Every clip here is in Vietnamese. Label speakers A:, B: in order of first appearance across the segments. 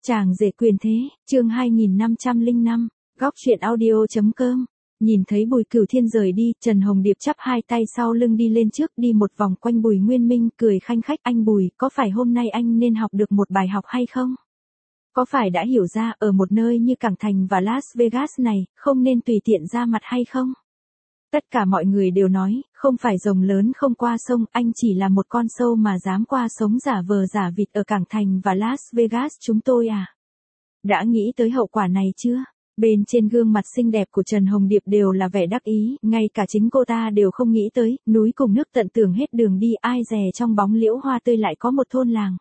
A: Chàng rể quyền thế, chương 2505, góc truyện audio.com. Nhìn thấy Bùi Cửu Thiên rời đi, Trần Hồng Điệp chắp hai tay sau lưng đi lên trước, đi một vòng quanh Bùi Nguyên Minh, cười khanh khách. Anh Bùi, có phải hôm nay anh nên học được một bài học hay không? Có phải đã hiểu ra, ở một nơi như Cảng Thành và Las Vegas này, không nên tùy tiện ra mặt hay không? Tất cả mọi người đều nói, không phải rồng lớn không qua sông, anh chỉ là một con sâu mà dám qua sống giả vờ giả vịt ở Cảng Thành và Las Vegas chúng tôi à? Đã nghĩ tới hậu quả này chưa? Bên trên gương mặt xinh đẹp của Trần Hồng Điệp đều là vẻ đắc ý, ngay cả chính cô ta đều không nghĩ tới, núi cùng nước tận tưởng hết đường đi, ai dè trong bóng liễu hoa tươi lại có một thôn làng.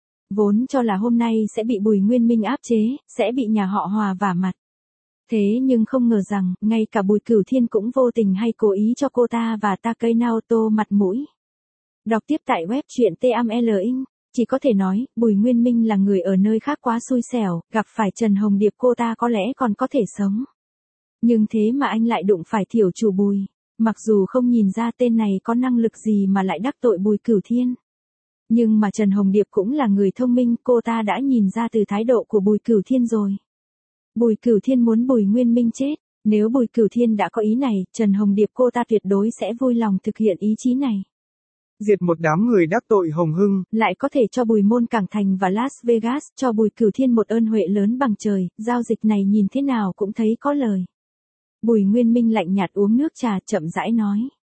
A: Vốn cho là hôm nay sẽ bị Bùi Nguyên Minh áp chế, sẽ bị nhà họ Hòa vả mặt. Thế nhưng không ngờ rằng, ngay cả Bùi Cửu Thiên cũng vô tình hay cố ý cho cô ta và Takei Naoto mặt mũi. Đọc tiếp tại web truyện TML Inc. Chỉ có thể nói, Bùi Nguyên Minh là người ở nơi khác quá xui xẻo, gặp phải Trần Hồng Điệp cô ta có lẽ còn có thể sống. Nhưng thế mà anh lại đụng phải thiểu chủ Bùi, mặc dù không nhìn ra tên này có năng lực gì mà lại đắc tội Bùi Cửu Thiên. Nhưng mà Trần Hồng Điệp cũng là người thông minh, cô ta đã nhìn ra từ thái độ của Bùi Cửu Thiên rồi. Bùi Cửu Thiên muốn Bùi Nguyên Minh chết, nếu Bùi Cửu Thiên đã có ý này, Trần Hồng Điệp cô ta tuyệt đối sẽ vui lòng thực hiện ý chí này.
B: Diệt một đám người đắc tội Hồng Hưng,
A: lại có thể cho Bùi Môn Cảng Thành và Las Vegas, cho Bùi Cửu Thiên một ơn huệ lớn bằng trời, giao dịch này nhìn thế nào cũng thấy có lời. Bùi Nguyên Minh lạnh nhạt uống nước trà, chậm rãi nói.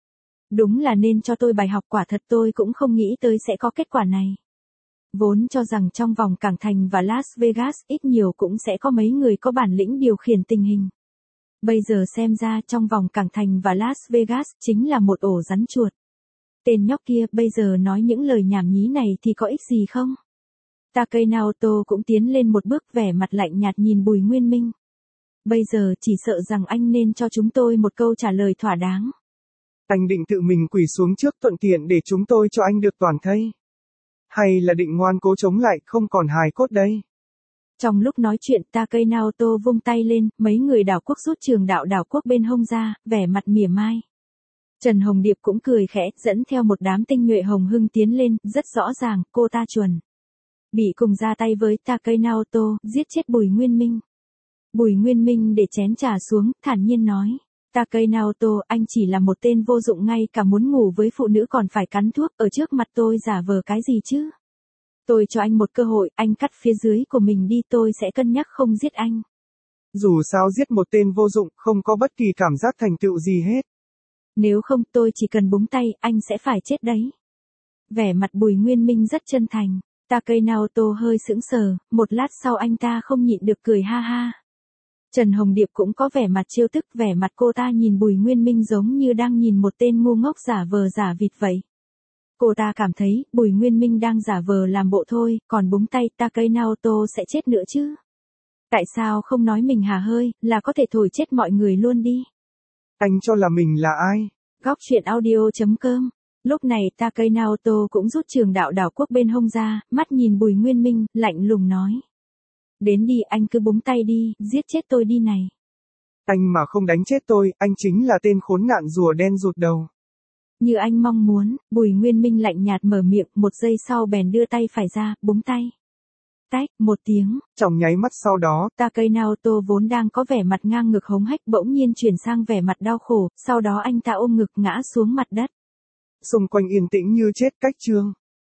A: Đúng là nên cho tôi bài học, quả thật tôi cũng không nghĩ tới sẽ có kết quả này. Vốn cho rằng trong vòng Cảng Thành và Las Vegas ít nhiều cũng sẽ có mấy người có bản lĩnh điều khiển tình hình. Bây giờ xem ra trong vòng Cảng Thành và Las Vegas chính là một ổ rắn chuột. Tên nhóc kia bây giờ nói những lời nhảm nhí này thì có ích gì không? Takei Naoto cũng tiến lên một bước, vẻ mặt lạnh nhạt nhìn Bùi Nguyên Minh. Bây giờ chỉ sợ rằng anh nên cho chúng tôi một câu trả lời thỏa đáng.
B: Anh định tự mình quỳ xuống trước thuận tiện để chúng tôi cho anh được toàn thây? Hay là định ngoan cố chống lại không còn hài cốt đây?
A: Trong lúc nói chuyện, Takei Naoto vung tay lên, mấy người đảo quốc rút trường đảo quốc bên hông ra, vẻ mặt mỉa mai. Trần Hồng Điệp cũng cười khẽ, dẫn theo một đám tinh nhuệ Hồng Hưng tiến lên, rất rõ ràng, cô ta chuẩn bị cùng ra tay với Takei Naoto, giết chết Bùi Nguyên Minh. Bùi Nguyên Minh để chén trà xuống, thản nhiên nói. Takei Naoto, anh chỉ là một tên vô dụng, ngay cả muốn ngủ với phụ nữ còn phải cắn thuốc, ở trước mặt tôi giả vờ cái gì chứ? Tôi cho anh một cơ hội, anh cắt phía dưới của mình đi, tôi sẽ cân nhắc không giết anh.
B: Dù sao giết một tên vô dụng, không có bất kỳ cảm giác thành tựu gì hết.
A: Nếu không tôi chỉ cần búng tay, anh sẽ phải chết đấy. Vẻ mặt Bùi Nguyên Minh rất chân thành. Takei Naoto hơi sững sờ, một lát sau anh ta không nhịn được cười ha ha. Trần Hồng Điệp cũng có vẻ mặt trêu tức, vẻ mặt cô ta nhìn Bùi Nguyên Minh giống như đang nhìn một tên ngu ngốc giả vờ giả vịt vậy. Cô ta cảm thấy, Bùi Nguyên Minh đang giả vờ làm bộ thôi, còn búng tay Takei Naoto sẽ chết nữa chứ. Tại sao không nói mình hà hơi, là có thể thổi chết mọi người luôn đi.
B: Anh cho là mình là ai?
A: Góc truyện audio.com. Lúc này Takei Naoto cũng rút trường đảo quốc bên hông ra, mắt nhìn Bùi Nguyên Minh, lạnh lùng nói. Đến đi, anh cứ búng tay đi, giết chết tôi đi này.
B: Anh mà không đánh chết tôi, anh chính là tên khốn nạn rùa đen rụt đầu.
A: Như anh mong muốn, Bùi Nguyên Minh lạnh nhạt mở miệng, một giây sau bèn đưa tay phải ra, búng tay. Tách, một tiếng.
B: Trong nháy mắt sau đó,
A: Takei Naoto vốn đang có vẻ mặt ngang ngực hống hách bỗng nhiên chuyển sang vẻ mặt đau khổ, sau đó anh ta ôm ngực ngã xuống mặt đất.
B: Xung quanh yên tĩnh như chết cách chương.